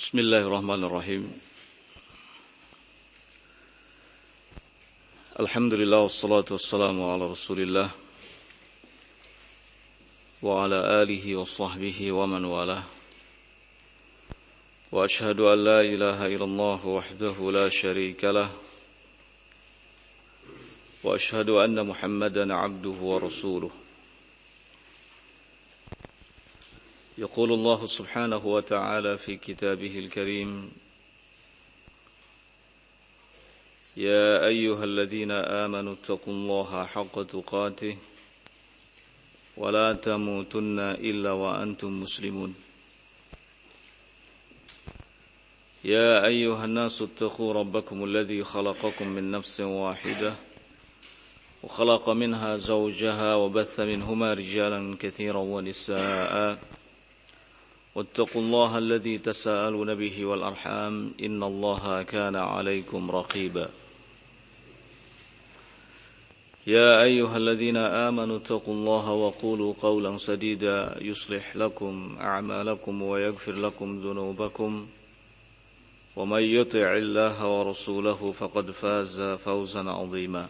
Bismillahirrahmanirrahim. Alhamdulillah wassalatu wassalamu ala Rasulillah wa ala alihi wa sahbihi wa man walah. Wa ashhadu an la ilaha illallah wahdahu la syarika lah. Wa ashhadu anna Muhammadan abduhu wa rasuluh. يقول الله سبحانه وتعالى في كتابه الكريم يا أيها الذين آمنوا اتقوا الله حق تقاته ولا تموتن إلا وأنتم مسلمون يا أيها الناس اتقوا ربكم الذي خلقكم من نفس واحدة وخلق منها زوجها وبث منهما رجالا كثيرا ونساء واتقوا الله الذي تساءلون به والأرحام إن الله كان عليكم رقيبا يا أيها الذين آمنوا اتقوا الله وقولوا قولا سديدا يصلح لكم أعمالكم ويغفر لكم ذنوبكم ومن يطع الله ورسوله فقد فاز فوزا عظيما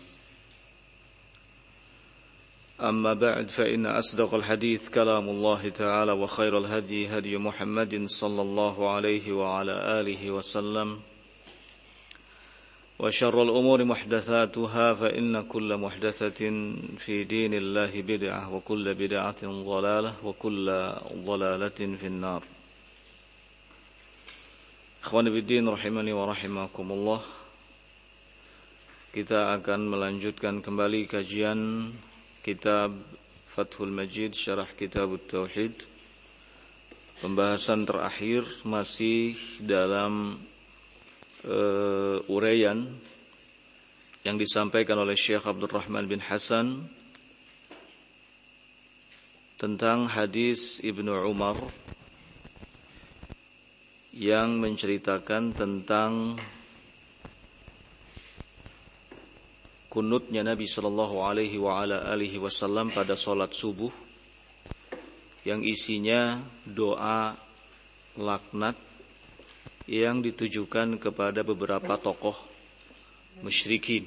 أما بعد فإن أصدق الحديث كلام الله تعالى وخير الهدي هدي محمد صلى الله عليه وعلى آله وسلم وشر الأمور محدثاتها فإن كل محدثة في دين الله بدعة وكل بدعة ضلالة وكل ضلالة في النار. Ikhwani biddin rahimani wa rahimakumullah. Kita akan melanjutkan kembali kajian Kitab Fathul Majid Syarah Kitab Tauhid. Pembahasan terakhir masih dalam uraian yang disampaikan oleh Syekh Abdul Rahman bin Hasan tentang hadis Ibnu Umar yang menceritakan tentang kunutnya Nabi sallallahu alaihi wa ala alihi wasallam pada salat subuh yang isinya doa laknat yang ditujukan kepada beberapa tokoh musyrikin.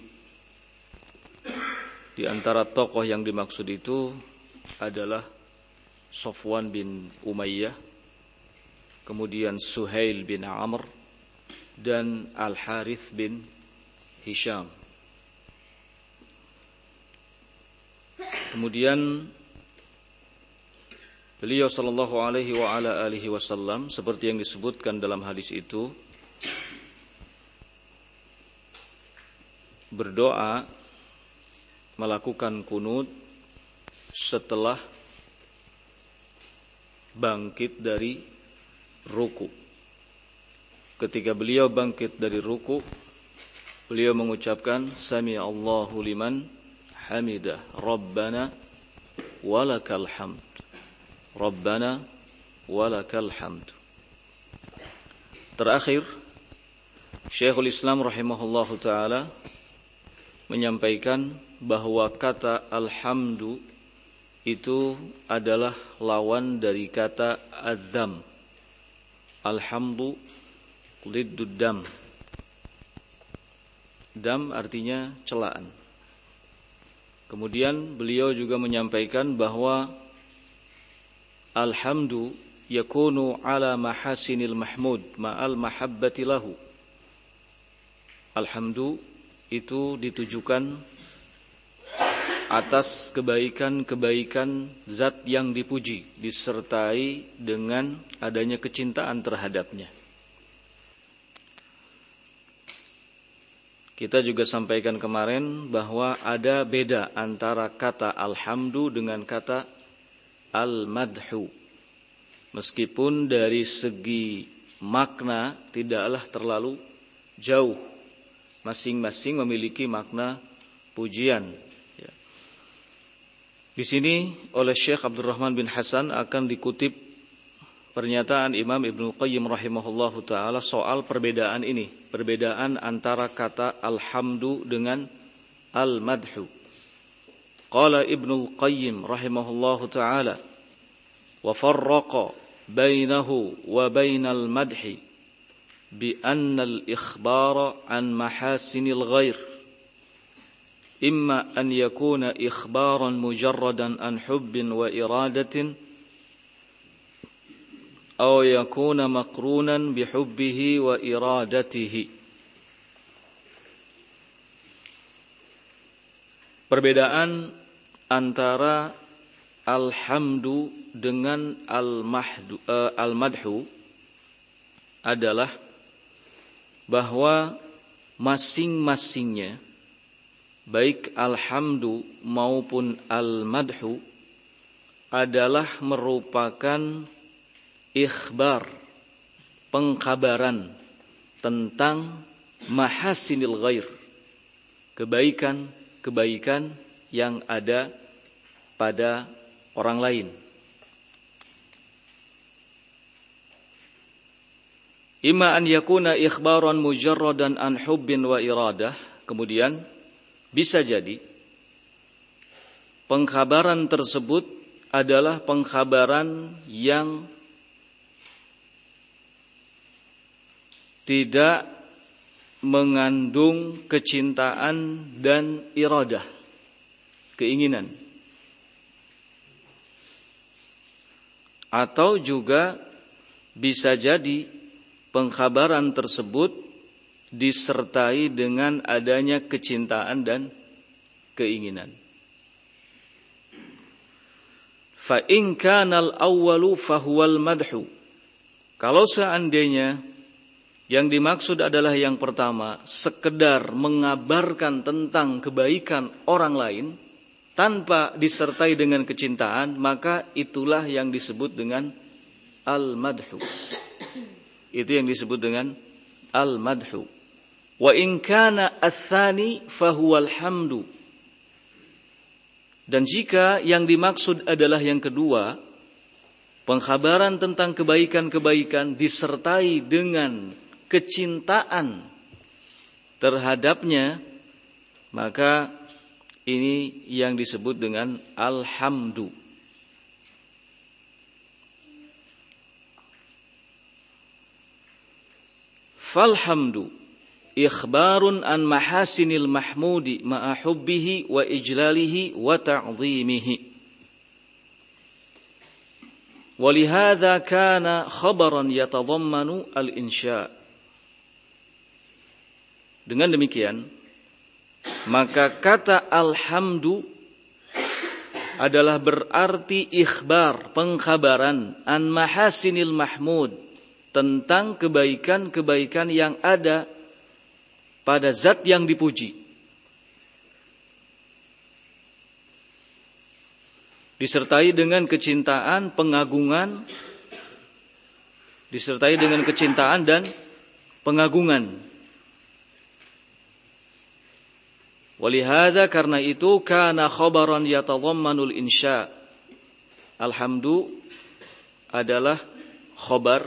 Di antara tokoh yang dimaksud itu adalah Safwan bin Umayyah, kemudian Suhail bin Amr dan Al-Harith bin Hisham. Kemudian beliau sallallahu alaihi wa ala alihi wasallam seperti yang disebutkan dalam hadis itu berdoa melakukan kunut setelah bangkit dari ruku. Ketika beliau bangkit dari ruku, beliau mengucapkan Sami Allahu liman hamidah Rabbana walakal hamd Rabbana walakal hamd. Terakhir Syekhul Islam rahimahullahu ta'ala menyampaikan bahwa kata alhamdu itu adalah lawan dari kata adzam. Alhamdu liddud dam. Dam artinya celaan. Kemudian beliau juga menyampaikan bahwa alhamdu yakunu ala mahasinil mahmud ma'al mahabbati lahu. Alhamdu itu ditujukan atas kebaikan-kebaikan zat yang dipuji disertai dengan adanya kecintaan terhadapnya. Kita juga sampaikan kemarin bahwa ada beda antara kata alhamdu dengan kata al-madhu. Meskipun dari segi makna tidaklah terlalu jauh. Masing-masing memiliki makna pujian. Di sini oleh Syekh Abdul Rahman bin Hasan akan dikutip pernyataan Imam Ibnu Qayyim rahimahullahu ta'ala soal perbedaan ini. Perbedaan antara kata alhamdu dengan al-madhu. Qala Ibnu Qayyim rahimahullahu ta'ala wa farraqa bainahu wa bainal madhi bi anna al-ikhbara an mahasinil ghair imma an yakuna ikhbaran mujarradan an hubbin wa iradatin aw yakuna maqrunan bi hubbihi wa iradatihi. Perbedaan antara alhamdu dengan al-madhu adalah bahwa masing-masingnya, baik alhamdu maupun al-madhu, adalah merupakan ikhbar, pengkabaran tentang mahasinil ghair, kebaikan yang ada pada orang lain. Imma an yakuna ikhbaran mujarradan an hubbin wa iradah. Kemudian bisa jadi pengkhabaran tersebut adalah pengkhabaran yang tidak mengandung kecintaan dan iradah, keinginan. Atau juga bisa jadi pengkhabaran tersebut disertai dengan adanya kecintaan dan keinginan. Fa in kana al-awwalu fahuwal madhu. Kalau seandainya yang dimaksud adalah yang pertama, sekedar mengabarkan tentang kebaikan orang lain tanpa disertai dengan kecintaan, maka itulah yang disebut dengan al-madhu. Itu yang disebut dengan al-madhu. Wa in kana ats-tsani fahuwal hamdu. Dan jika yang dimaksud adalah yang kedua, pengkhabaran tentang kebaikan-kebaikan disertai dengan kecintaan terhadapnya, maka ini yang disebut dengan alhamdu. Falhamdu ikhbarun an mahasinil mahmudi ma'a hubbihi wa ijlalihi wa ta'zimihi. Walihadza kana khabaran yatadammanu al-insya'. Dengan demikian, maka kata alhamdu adalah berarti ikhbar, pengkhabaran an mahasinil mahmud, tentang kebaikan-kebaikan yang ada pada zat yang dipuji. Disertai dengan kecintaan, pengagungan, disertai dengan kecintaan dan pengagungan. Walihada, karena itu, kana khabaran yatadhammanul insya. Alhamdu adalah khabar,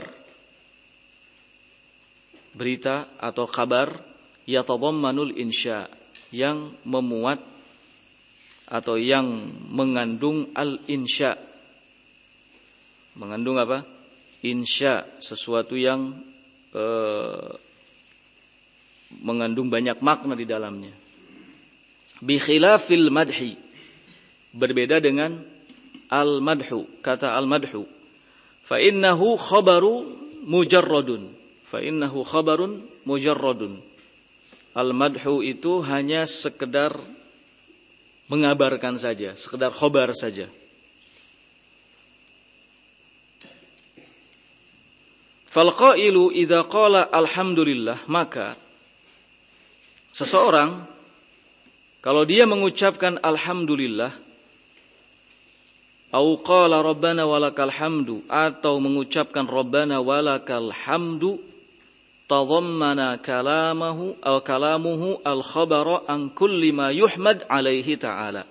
berita atau kabar, yatadhammanul insya, yang memuat atau yang mengandung al-insya. Mengandung apa? Insya, sesuatu yang mengandung banyak makna di dalamnya. Bi khilafil madhi, berbeda dengan al-madhu. Kata al-madhu, fa innahu khabaru mujarradun. Fa innahu khabarun mujarradun. Al-madhu itu hanya sekedar mengabarkan saja, sekedar khabar saja. Fal qailu idza qala alhamdulillah, maka seseorang kalau dia mengucapkan alhamdulillah, au qala rabbana walakal hamdu, atau mengucapkan rabbana walakal hamdu, tadhammana kalamahu aw kalamuhu al-khabara an kulli ma yuhmad alaihi ta'ala.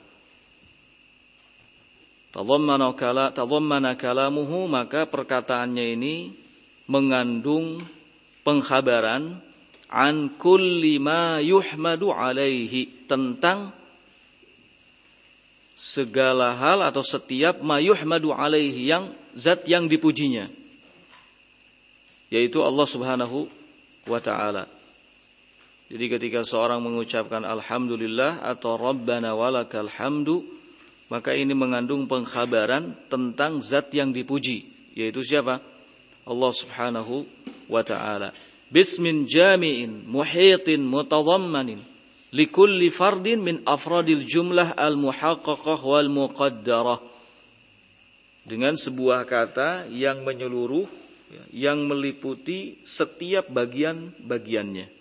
Tadhammana kalamuhu, maka perkataannya ini mengandung pengkhabaran an kulli ma yuhmadu alaihi, tentang segala hal atau setiap ma yuhmadu alaihi, yang zat yang dipujinya, yaitu Allah Subhanahu wa ta'ala. Jadi ketika seorang mengucapkan alhamdulillah atau rabbana walakal hamdu, maka ini mengandung pengkhabaran tentang zat yang dipuji, yaitu siapa? Allah Subhanahu wa ta'ala. Bismin jami'in muhitin mutadhammanin likulli fardin min afradil jumlah al-muhaqqaqah wal muqaddarah. Dengan sebuah kata yang menyeluruh, yang meliputi setiap bagian-bagiannya.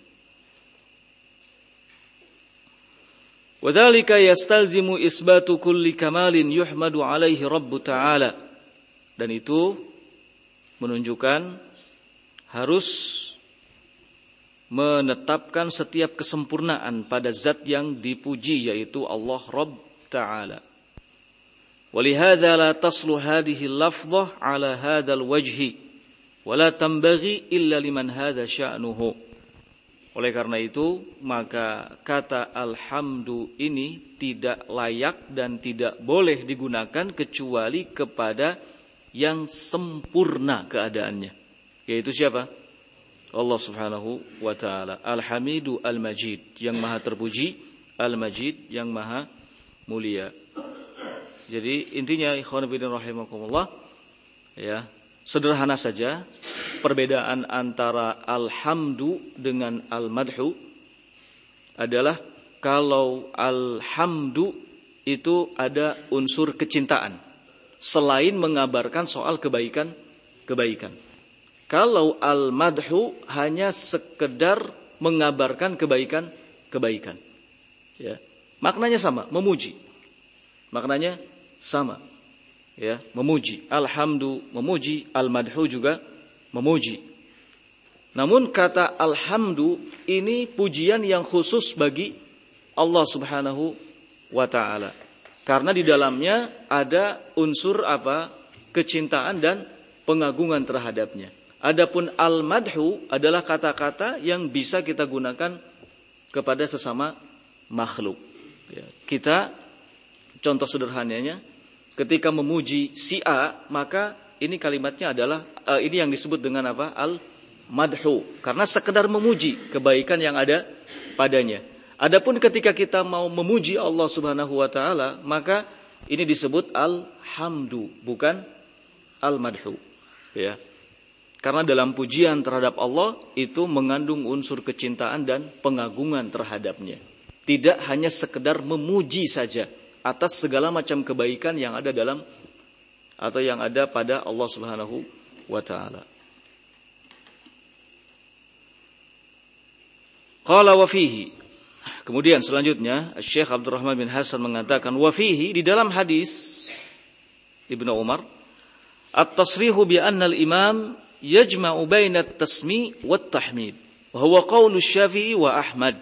Wadzalika yastalzimu isbatu kulli kamalin yuhmadu alaihi Rabbu ta'ala. Dan itu menunjukkan harus menetapkan setiap kesempurnaan pada zat yang dipuji, yaitu Allah Rabb Ta'ala. Walihadza la taslu hadhihi al-lafdhah ala hadzal wajhi wa la tanbaghi illa liman hadza sya'nuhu. Oleh karena itu, maka kata alhamdu ini tidak layak dan tidak boleh digunakan kecuali kepada yang sempurna keadaannya. Yaitu siapa? Allah Subhanahu wa ta'ala. Al-Hamidu Al-Majid, yang maha terpuji, Al-Majid, yang maha mulia. Jadi intinya ikhwan fillah rahimakumullah, ya, sederhana saja perbedaan antara alhamdu dengan al-madhu adalah kalau alhamdu itu ada unsur kecintaan selain mengabarkan soal kebaikan. Kalau al-madhu hanya sekedar mengabarkan kebaikan. Ya. Maknanya sama, memuji. Maknanya sama. Ya, memuji. Alhamdu memuji, al-madhu juga memuji. Namun kata alhamdu ini pujian yang khusus bagi Allah Subhanahu wa ta'ala. Karena di dalamnya ada unsur kecintaan dan pengagungan terhadapnya. Adapun al-madhu adalah kata-kata yang bisa kita gunakan kepada sesama makhluk. Ya, kita contoh sederhananya, ketika memuji si A, maka ini kalimatnya adalah ini yang disebut dengan al-madhu, karena sekedar memuji kebaikan yang ada padanya. Adapun ketika kita mau memuji Allah Subhanahu wa taala, maka ini disebut alhamdu, bukan al-madhu. Ya. Karena dalam pujian terhadap Allah itu mengandung unsur kecintaan dan pengagungan terhadapnya. Tidak hanya sekedar memuji saja atas segala macam kebaikan yang ada dalam atau yang ada pada Allah Subhanahu wa taala. Qala wa fihi. Kemudian selanjutnya Syekh Abdurrahman bin Hasan mengatakan wa fihi, di dalam hadis Ibnu Umar, at-tasrihu bi anna al-imam yajma'u baina at-tasmi' wat-tahmid wa huwa qaulu Syafi'i wa Ahmad.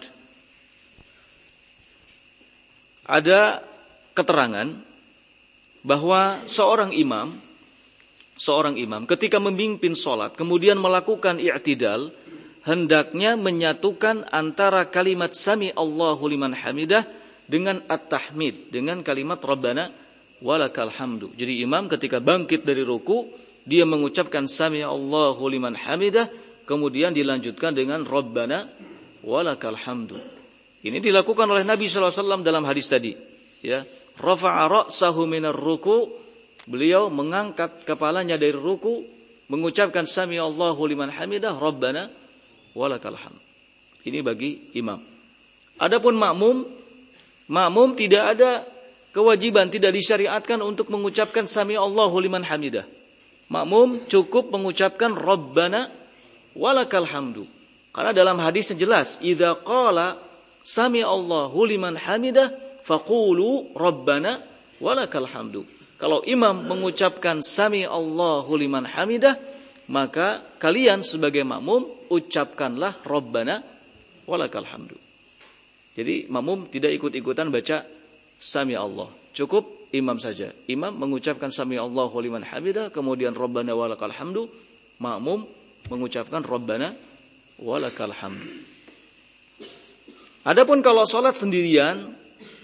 Ada keterangan bahwa seorang imam ketika memimpin salat kemudian melakukan i'tidal, hendaknya menyatukan antara kalimat sami Allahu liman hamidah dengan at-tahmid, dengan kalimat rabbana walakal hamdu. Jadi imam ketika bangkit dari ruku, dia mengucapkan sami Allahu liman hamidah, kemudian dilanjutkan dengan rabbana walakal hamdu. Ini dilakukan oleh Nabi sallallahu alaihi wasallam dalam hadis tadi, ya. Rafa'a ra'sahu minar ruku, beliau mengangkat kepalanya dari ruku, mengucapkan sami Allahu liman hamidah, rabbana walakal hamd. Ini bagi imam. Adapun makmum tidak ada kewajiban, tidak disyariatkan untuk mengucapkan sami Allahu liman hamidah. Makmum cukup mengucapkan rabbana walakal hamdu. Karena dalam hadis jelas, idza qala sami Allahu liman hamidah faqulu rabbana walakal hamdu. Kalau imam mengucapkan sami Allahu liman hamidah, maka kalian sebagai makmum ucapkanlah rabbana walakal hamdu. Jadi makmum tidak ikut-ikutan baca sami Allah. Cukup imam saja. Imam mengucapkan sami Allahu liman hamidah, kemudian rabbana walakal hamdu. Makmum mengucapkan rabbana walakal hamdu. Adapun kalau salat sendirian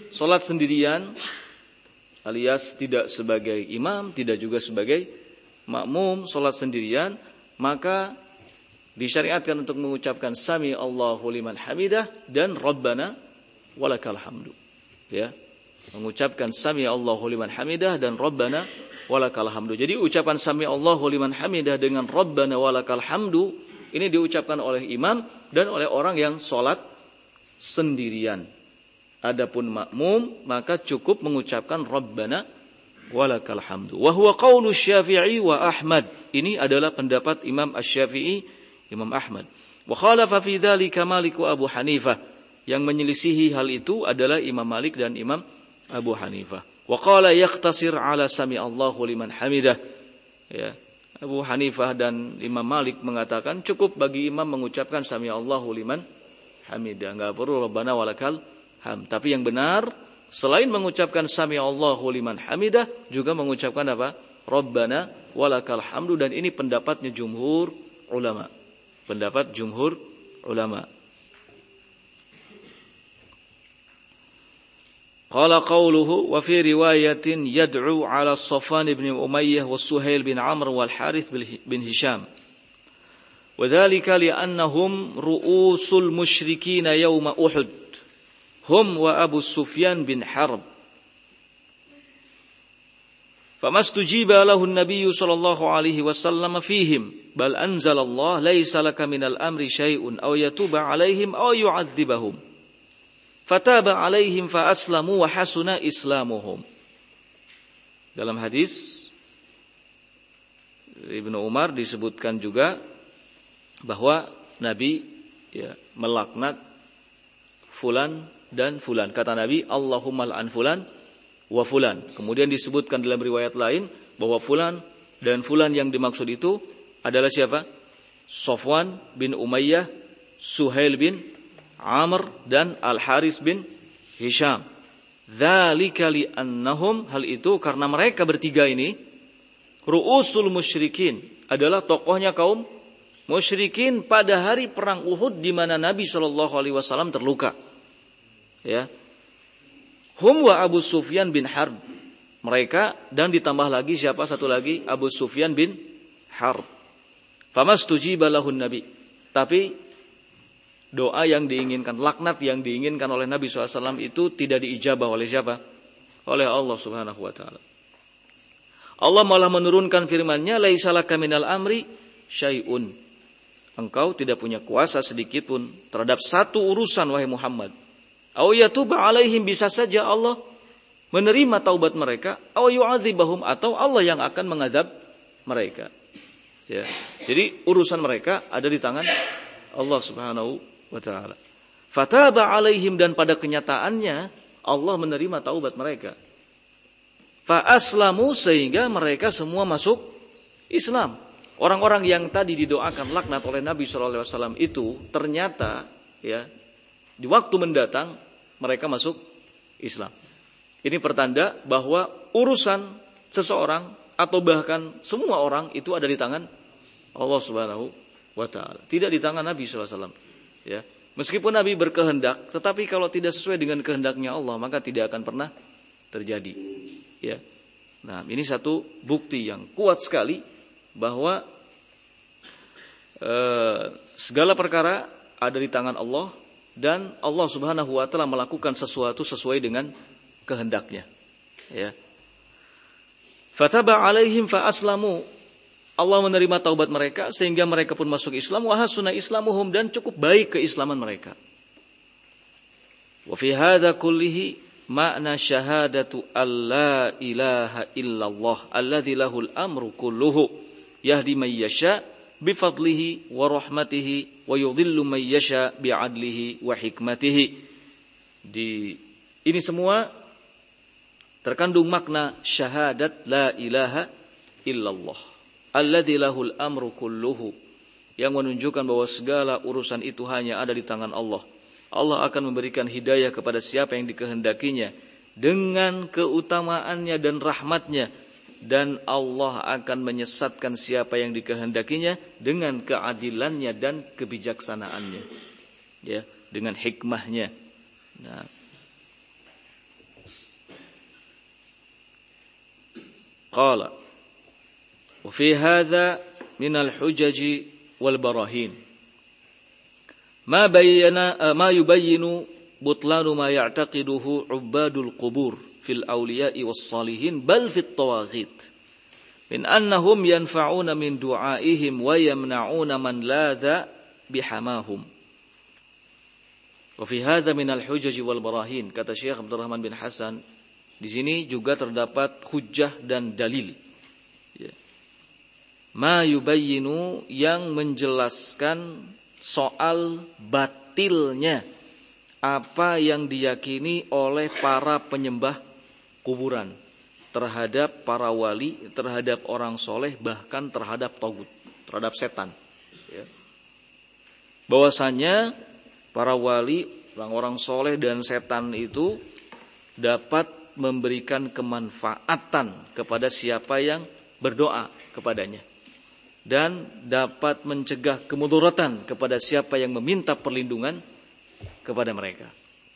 alias tidak sebagai imam, tidak juga sebagai makmum, salat sendirian, maka Disyariatkan untuk mengucapkan sami Allahu liman hamidah dan Rabbana walakal hamdu. Ya. Mengucapkan sami Allahu liman hamidah dan Rabbana walakal hamdu. Jadi ucapan sami Allahu liman hamidah dengan Rabbana walakal hamdu ini diucapkan oleh imam dan oleh orang yang sholat sendirian. Adapun makmum maka cukup mengucapkan Rabbana walakal hamdu. Wa huwa qaulu Syafi'i wa Ahmad. Ini adalah pendapat Imam Asy-Syafi'i, Imam Ahmad. Wa khalafa fi dzalika Malik wa Abu Hanifah. Yang menyelisihi hal itu adalah Imam Malik dan Imam Abu Hanifah. Wa qala yaqtasir ala sami Allahu liman hamidah. Ya. Abu Hanifah dan Imam Malik mengatakan cukup bagi imam mengucapkan sami Allahu liman hamidah, enggak perlu Rabbana walakal hamd. Tapi yang benar selain mengucapkan sami Allahu liman hamidah juga mengucapkan apa? Rabbana walakal hamdu, dan ini pendapatnya jumhur ulama. Pendapat jumhur ulama. Qala qawluhu wa fi riwayatin yad'u ala Safwan bin Umayyah wa Suhail bin Amr wal Harith bin Hisham. Wa dhalika li'annahum ru'usul musyrikin yawma Uhud. Hum wa Abu Sufyan bin Harb. Famastujiba lahu an-nabiy sallallahu alaihi wasallam fihim bal anzalallah laysa laka minal amri syai'un aw yatuba alaihim aw yu'adzibahum. Fataba alaihim fa aslamu wa hasuna islamuhum. Dalam hadis Ibnu Umar disebutkan juga bahwa Nabi melaknat fulan dan fulan. Kata Nabi, Allahumma al'an fulan wa fulan. Kemudian disebutkan dalam riwayat lain bahwa fulan dan fulan yang dimaksud itu adalah siapa? Safwan bin Umayyah, Suhail bin Amr dan Al-Haris bin Hisham. Dzalika li'annahum, hal itu karena mereka bertiga ini ru'usul musyrikin, adalah tokohnya kaum musyrikin pada hari perang Uhud di mana Nabi SAW terluka. Ya. Hum wa Abu Sufyan bin Harb. Mereka dan ditambah lagi siapa satu lagi? Abu Sufyan bin Harb. Famastujiba lahun Nabi. Tapi doa yang diinginkan, laknat yang diinginkan oleh Nabi SAW itu tidak diijabah oleh siapa? Oleh Allah Subhanahu wa ta'ala. Allah malah menurunkan firman-Nya, laisa laka minal amri syai'un. Engkau tidak punya kuasa sedikit pun terhadap satu urusan wahai Muhammad. Aw yatuba alaihim, bisa saja Allah menerima taubat mereka, aw yu'adzibahum, atau Allah yang akan mengadab mereka. Ya. Jadi urusan mereka ada di tangan Allah Subhanahu wa ta'ala. Fataba alaihim, dan pada kenyataannya Allah menerima taubat mereka. Fa aslamu, sehingga mereka semua masuk Islam. Orang-orang yang tadi didoakan laknat oleh Nabi SAW itu ternyata ya di waktu mendatang mereka masuk Islam. Ini pertanda bahwa urusan seseorang atau bahkan semua orang itu ada di tangan Allah Subhanahu wa ta'ala, tidak di tangan Nabi SAW. Ya, meskipun Nabi berkehendak, tetapi kalau tidak sesuai dengan kehendaknya Allah, maka tidak akan pernah terjadi. Ya, nah ini satu bukti yang kuat sekali bahwa segala perkara ada di tangan Allah dan Allah Subhanahu wa ta'ala melakukan sesuatu sesuai dengan kehendaknya. Ya. Fataba alaihim fa aslamu. Allah menerima taubat mereka sehingga mereka pun masuk Islam. Wa hasuna islamuhum, dan cukup baik keislaman mereka. Wa fi hadza kullihi makna syahadatu alla ilaha illallah alladzi lahul amru kulluhu yahdi man yasha bifadlihi wa rahmatihi wa yudhillu man yasha bi'adlihi wa hikmatihi. Ini semua terkandung makna syahadat la ilaha illallah alladzi lahul amru kulluhu, yang menunjukkan bahwa segala urusan itu hanya ada di tangan Allah. Allah akan memberikan hidayah kepada siapa yang dikehendakinya dengan keutamaannya dan rahmatnya, dan Allah akan menyesatkan siapa yang dikehendakinya dengan keadilannya dan kebijaksanaannya, ya, dengan hikmahnya. Nah, qala wa fi hadza min al-hujaji wal barahin. Ma yubayyinu butlanu ma ya'taqiduhu 'ubbadul qubur fil awliya'i was salihin bal fit tawaghit min annahum yanfa'una min du'aihim wa yamna'una man ladha bihamahum. Wa fi hadza min al-hujaj wal barahin, kata Syekh Abdurrahman bin Hasan, di sini juga terdapat hujjah dan dalil. Ya. Ma yubayyinu, yang menjelaskan soal batilnya apa yang diyakini oleh para penyembah kuburan terhadap para wali, terhadap orang soleh, bahkan terhadap tagut, terhadap setan. Ya. Bahwasanya para wali, orang-orang soleh dan setan itu dapat memberikan kemanfaatan kepada siapa yang berdoa kepadanya, dan dapat mencegah kemudaratan kepada siapa yang meminta perlindungan kepada mereka.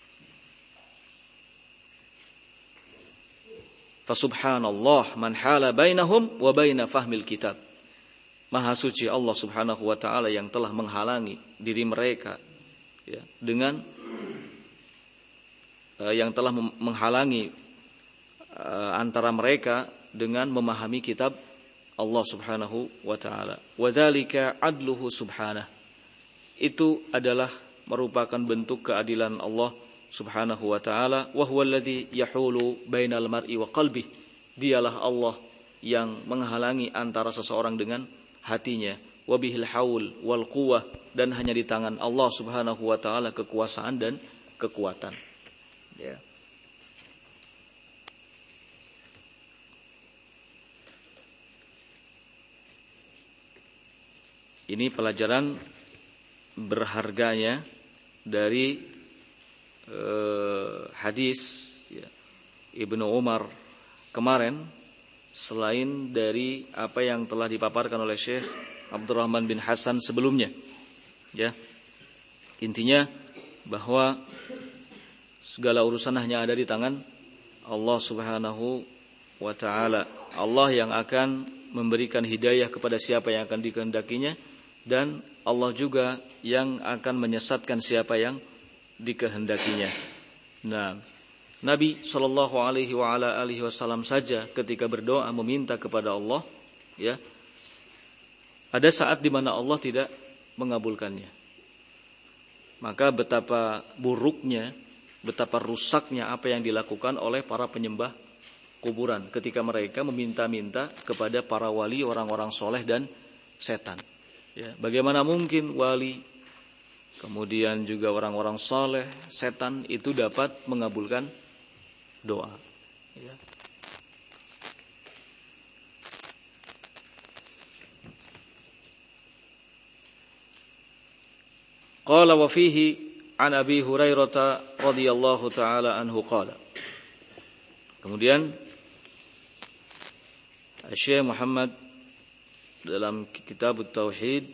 Fasubhanallah man hala bainahum wa baina fahmil kitab. Maha suci Allah Subhanahu wa taala yang telah menghalangi diri mereka, ya, dengan yang telah menghalangi antara mereka dengan memahami kitab Allah Subhanahu wa taala. Wa dzalika adluhu subhanahu. Itu adalah merupakan bentuk keadilan Allah Subhanahu wa taala. Wa huwal ladzi yahulu bainal mar'i wa qalbi. Dialah Allah yang menghalangi antara seseorang dengan hatinya. Wa bihil haul wal quwwah, dan hanya di tangan Allah Subhanahu wa taala kekuasaan dan kekuatan. Ya. Ini pelajaran berharganya dari hadis, ya, Ibnu Umar kemarin, selain dari apa yang telah dipaparkan oleh Syekh Abdurrahman bin Hasan sebelumnya. Ya. Intinya bahwa segala urusan hanya ada di tangan Allah Subhanahu wa taala. Allah yang akan memberikan hidayah kepada siapa yang akan dikehendakinya, dan Allah juga yang akan menyesatkan siapa yang dikehendakinya. Nah, Nabi sallallahu alaihi wasallam saja ketika berdoa meminta kepada Allah, ya, ada saat di mana Allah tidak mengabulkannya. Maka betapa buruknya, betapa rusaknya apa yang dilakukan oleh para penyembah kuburan ketika mereka meminta-minta kepada para wali, orang-orang soleh dan setan. Ya, bagaimana mungkin wali, kemudian juga orang-orang soleh, setan itu dapat mengabulkan doa. Ya. Qala wa fihi an Abi Hurairah radhiyallahu taala anhu qala. Kemudian Syekh Muhammad dalam kitab Tauhid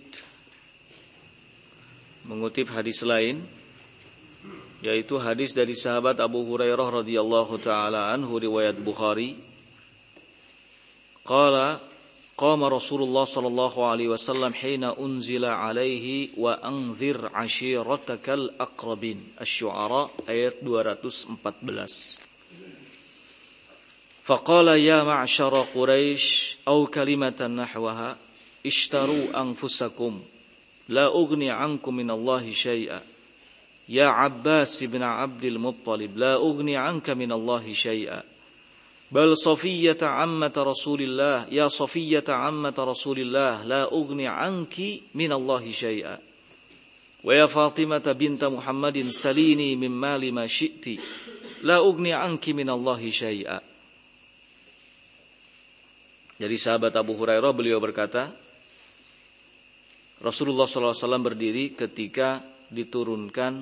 mengutip hadis lain, yaitu hadis dari sahabat Abu Hurairah radhiyallahu taala anhu riwayat Bukhari. Qala qama Rasulullah sallallahu alaihi wasallam hina unzila alaihi wa anzir ashiratakal aqrabin. Asy-Syu'ara ayat 214. Faqala ya ma'syara Quraisy aw kalimatan nahwaha ishtaru anfusakum la ughni 'ankum minallahi syai'a. Ya Abbas ibn Abdul Muttalib la ughni 'anka minallahi syai'a. Bal Safiyyata 'ammata Rasulillah, ya Safiyyata 'ammata Rasulillah la ughni 'anki minallahi syai'a. Wa ya Fatimah binta Muhammadin salini min mali ma syi'ti la ughni 'anki minallahi syai'a. Dari sahabat Abu Hurairah, beliau berkata, Rasulullah SAW berdiri ketika diturunkan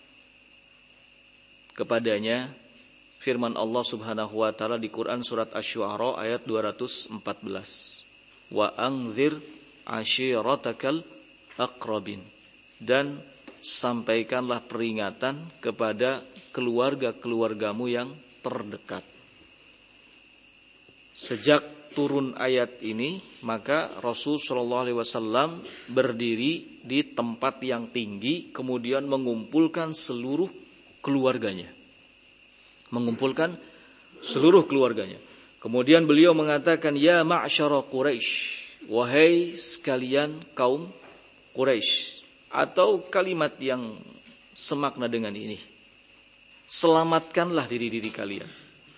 kepadanya firman Allah Subhanahu wa taala di Quran surat Asy-Syu'ara ayat 214. Wa anzir ashiratakal aqrabin, dan sampaikanlah peringatan kepada keluarga-keluargamu yang terdekat. Sejak turun ayat ini, maka Rasul sallallahu alaihi wasallam berdiri di tempat yang tinggi, kemudian mengumpulkan seluruh keluarganya. Kemudian beliau mengatakan, ya ma'syara Quraisy, wahai sekalian kaum Quraisy, atau kalimat yang semakna dengan ini, selamatkanlah diri-diri kalian.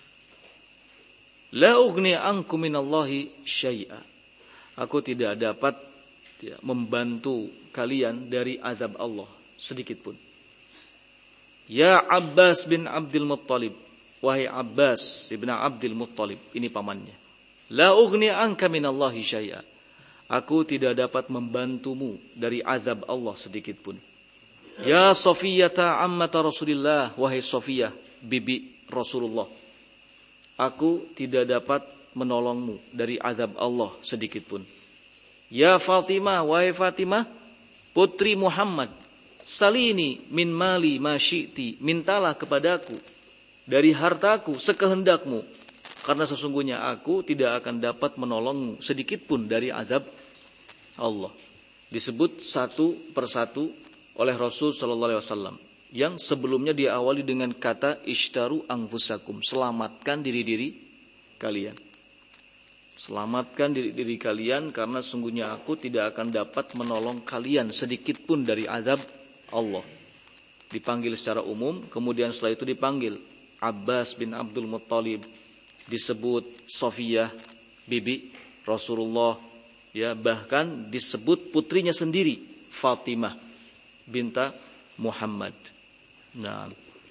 La ughni ankum minallahi syai'a. Aku tidak dapat membantu kalian dari azab Allah sedikit pun. Ya Abbas bin Abdul Muttalib, wahai Abbas bin Abdul Muttalib, ini pamannya. La ughni anka minallahi syai'a. Aku tidak dapat membantumu dari azab Allah sedikit pun. Ya Safiyata ammata Rasulillah, wahai Safiyah bibi Rasulullah, aku tidak dapat menolongmu dari azab Allah sedikit pun. Ya Fatimah, wahai Fatimah putri Muhammad, salini min mali ma syi'ti, mintalah kepadaku dari hartaku sekehendakmu, karena sesungguhnya aku tidak akan dapat menolongmu sedikit pun dari azab Allah. Disebut satu persatu oleh Rasul sallallahu alaihi wasallam, yang sebelumnya diawali dengan kata ishtaru anfusakum, selamatkan diri-diri kalian. Selamatkan diri-diri kalian, karena sungguhnya aku tidak akan dapat menolong kalian sedikit pun dari azab Allah. Dipanggil secara umum, kemudian setelah itu dipanggil Abbas bin Abdul Muttalib, disebut Safiyah bibi Rasulullah, ya, bahkan disebut putrinya sendiri Fatimah binta Muhammad. Nah,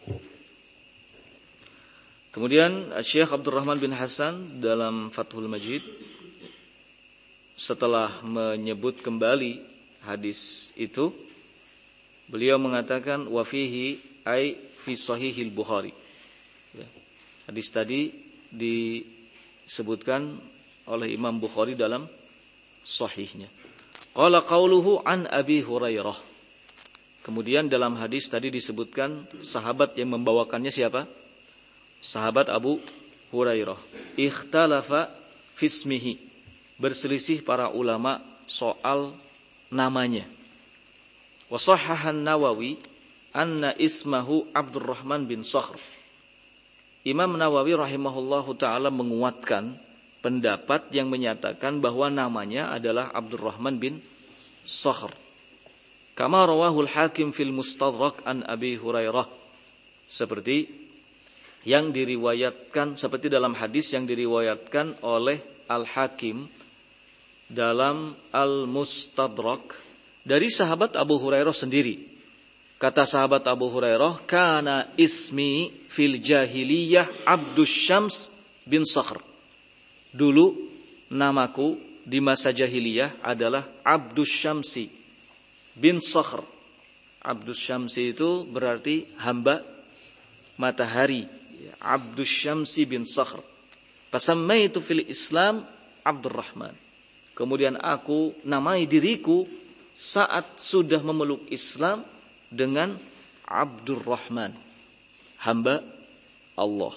kemudian Syekh Abdurrahman bin Hasan dalam Fathul Majid setelah menyebut kembali hadis itu, beliau mengatakan wa fihi ay fi sahihil Bukhari. Ya, hadis tadi disebutkan oleh Imam Bukhari dalam sahihnya. Qala qauluhu an Abi Hurairah. Kemudian dalam hadis tadi disebutkan sahabat yang membawakannya siapa? Sahabat Abu Hurairah. Ikhtalafa fismihi. Berselisih para ulama soal namanya. Wa sahhahan Nawawi anna ismahu Abdurrahman bin Sakhr. Imam Nawawi rahimahullahu taala menguatkan pendapat yang menyatakan bahwa namanya adalah Abdurrahman bin Sakhr. Kama rawahul Hakim fil Mustadrak an Abi Hurairah, seperti yang diriwayatkan, seperti dalam hadis yang diriwayatkan oleh Al-Hakim dalam Al-Mustadrak dari sahabat Abu Hurairah sendiri. Kata sahabat Abu Hurairah, kana ismi fil jahiliyah Abdus Syams bin Sakhr. Dulu namaku di masa jahiliyah adalah Abdus Syamsi bin Sakhr. Abdus Syamsi itu berarti hamba matahari. Abdus Syamsi bin Sakhr. Fasammaitu fil Islam Abdurrahman. Kemudian aku namai diriku saat sudah memeluk Islam dengan Abdurrahman, hamba Allah.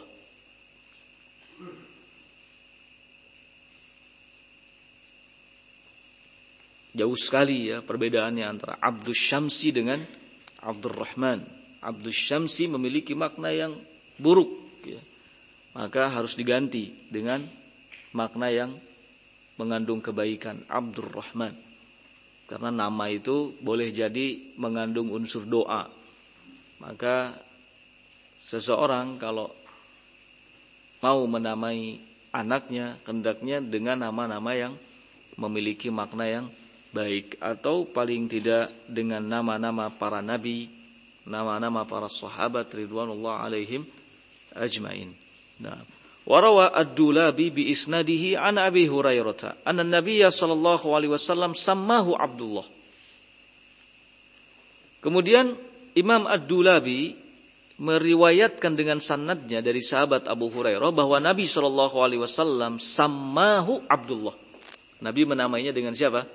Jauh sekali ya perbedaannya antara Abdus Syamsi dengan Abdurrahman. Abdus Syamsi memiliki makna yang buruk, ya. Maka harus diganti dengan makna yang mengandung kebaikan, Abdurrahman. Karena nama itu boleh jadi mengandung unsur doa. Maka seseorang kalau mau menamai anaknya, hendaknya dengan nama-nama yang memiliki makna yang baik, atau paling tidak dengan nama-nama para nabi, nama-nama para sahabat ridwanullah alaihim ajmain. Nah, warawa ad-Dulabi bi isnadihi an Abi Hurairah anna Nabiyya sallallahu alaihi wasallam sammahu Abdullah. Kemudian Imam ad-Dulabi meriwayatkan dengan sanadnya dari sahabat Abu Hurairah bahwa Nabi sallallahu alaihi wasallam sammahu Abdullah. Nabi menamainya dengan siapa?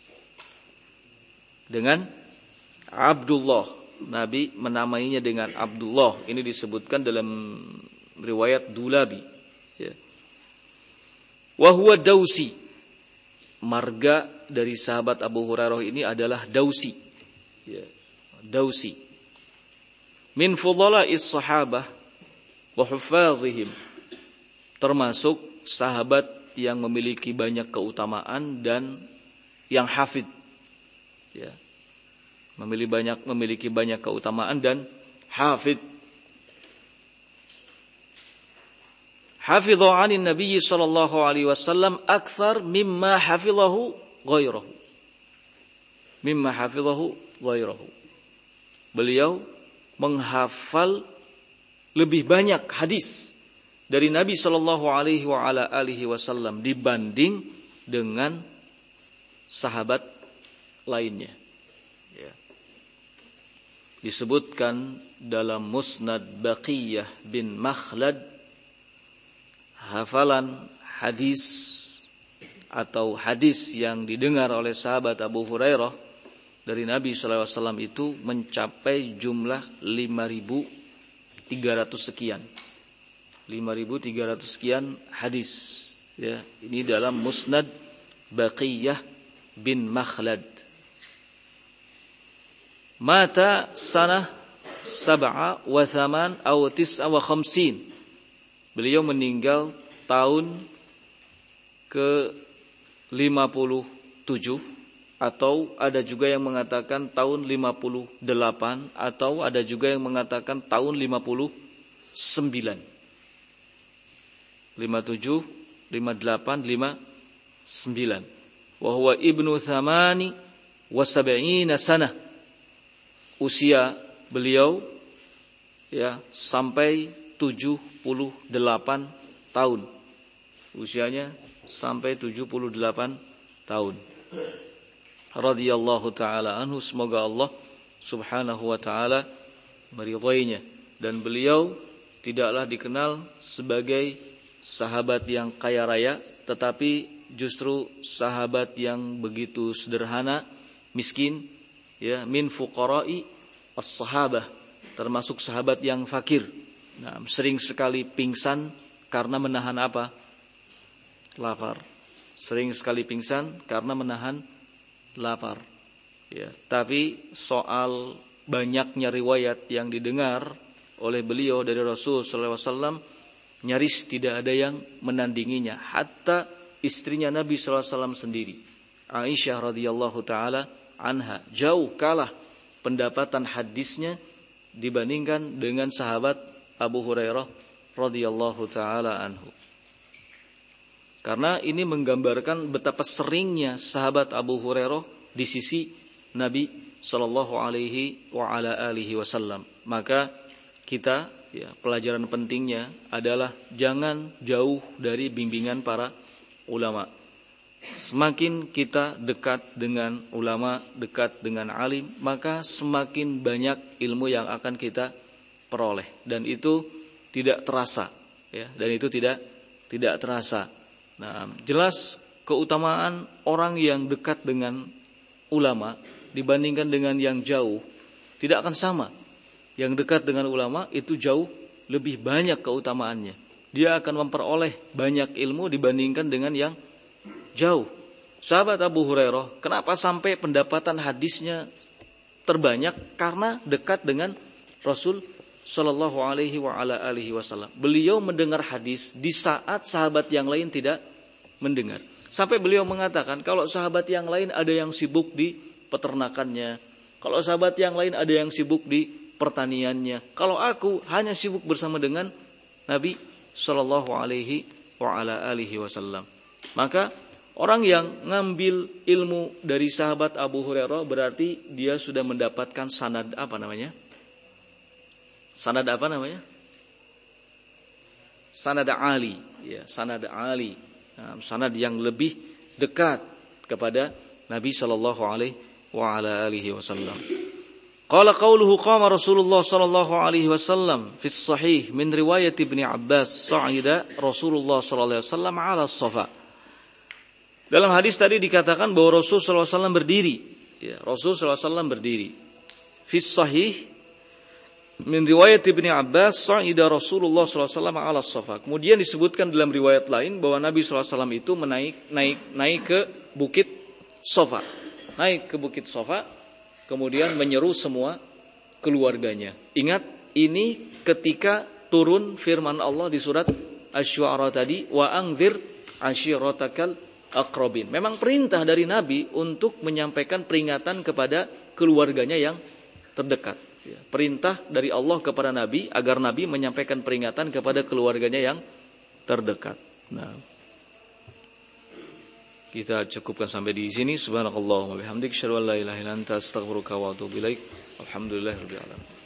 Dengan Abdullah. Nabi menamainya dengan Abdullah. Ini disebutkan dalam riwayat Dulabi. Ya. Wa huwa Dausi. Marga dari sahabat Abu Hurairah ini adalah Dausi. Ya, Dausi. Min fudhala'is sahabah wa huffazihim. Termasuk sahabat yang memiliki banyak keutamaan dan yang hafid. Ya. Memiliki banyak keutamaan dan hafid. Hafidhu 'anin Nabi sallallahu alaihi wasallam akthar mimma hafidhahu ghairahu. Mimma hafidhahu ghairahu. Beliau menghafal lebih banyak hadis dari Nabi sallallahu alaihi wa ala alihi wasallam dibanding dengan sahabat lainnya. Ya. Disebutkan dalam Musnad Baqiyah bin Makhlad, hafalan hadis atau hadis yang didengar oleh sahabat Abu Hurairah dari Nabi sallallahu alaihi wasallam itu mencapai jumlah 5.300 sekian. 5.300 sekian hadis. Ya, ini dalam Musnad Baqiyah bin Makhlad. Mata sanah 7 wa 8 atau 9 wa 50. Beliau meninggal tahun ke-57 atau ada juga yang mengatakan tahun 58 atau ada juga yang mengatakan tahun 59. 57, 58, 59. Wa huwa ibnu thamani wa sab'ina sanah. Usia beliau ya sampai 78 tahun. Usianya sampai 78 tahun. Radhiyallahu taala anhu, semoga Allah Subhanahu wa taala meridhoinya, dan beliau tidaklah dikenal sebagai sahabat yang kaya raya, tetapi justru sahabat yang begitu sederhana, miskin, ya, min fuqara'i as-sahabah, termasuk sahabat yang fakir. Nah, sering sekali pingsan karena menahan apa? Lapar. Sering sekali pingsan karena menahan lapar. Ya, tapi soal banyaknya riwayat yang didengar oleh beliau dari Rasul sallallahu alaihi wasallam, nyaris tidak ada yang menandinginya. Hatta istrinya Nabi sallallahu alaihi wasallam sendiri, Aisyah radhiyallahu taala anha, jauh kalah pendapatan hadisnya dibandingkan dengan sahabat Abu Hurairah radhiyallahu taala anhu. Karena ini menggambarkan betapa seringnya sahabat Abu Hurairah di sisi Nabi sallallahu alaihi wa ala alihi wasallam. Maka kita, ya, pelajaran pentingnya adalah jangan jauh dari bimbingan para ulama. Semakin kita dekat dengan ulama, dekat dengan alim, maka semakin banyak ilmu yang akan kita peroleh, dan itu tidak terasa, ya, dan itu tidak terasa. Nah, jelas keutamaan orang yang dekat dengan ulama dibandingkan dengan yang jauh tidak akan sama. Yang dekat dengan ulama itu jauh lebih banyak keutamaannya. Dia akan memperoleh banyak ilmu dibandingkan dengan yang jauh. Sahabat Abu Hurairah, kenapa sampai pendapatan hadisnya terbanyak? Karena dekat dengan Rasul sallallahu alaihi wa ala alihi wasallam. Beliau mendengar hadis di saat sahabat yang lain tidak mendengar. Sampai beliau mengatakan, kalau sahabat yang lain ada yang sibuk di peternakannya, kalau sahabat yang lain ada yang sibuk di pertaniannya, kalau aku hanya sibuk bersama dengan Nabi sallallahu alaihi wa ala alihi wasallam. Maka orang yang ngambil ilmu dari sahabat Abu Hurairah berarti dia sudah mendapatkan sanad apa namanya? Sanad apa namanya? Sanad ali, ya, sanad ali. Nah, sanad yang lebih dekat kepada Nabi sallallahu alaihi wa ala alihi wasallam. Qala qauluhu qama Rasulullah sallallahu alaihi wasallam fi sahih min riwayat Ibnu Abbas sa'ida Rasulullah sallallahu alaihi wasallam ala as-safa. Dalam hadis tadi dikatakan bahwa Rasul sallallahu alaihi wasallam berdiri. Ya, Rasul sallallahu alaihi wasallam berdiri. Fi sahih min riwayat Ibnu Abbas sa'ida Rasulullah sallallahu alaihi wasallam 'ala Safa. Kemudian disebutkan dalam riwayat lain bahwa Nabi sallallahu alaihi wasallam itu naik ke bukit Safa. Naik ke bukit Safa, kemudian menyeru semua keluarganya. Ingat, ini ketika turun firman Allah di surat Asy-Syu'ara tadi, wa anzir ashiratakal aqrabin. Memang perintah dari Nabi untuk menyampaikan peringatan kepada keluarganya yang terdekat. Perintah dari Allah kepada Nabi agar Nabi menyampaikan peringatan kepada keluarganya yang terdekat. Nah, kita cukupkan sampai di sini. Subhanakallahumma bihamdika asyhadu an la ilaha illa anta astaghfiruka wa atubu ilaik. Alhamdulillahirabbil alamin.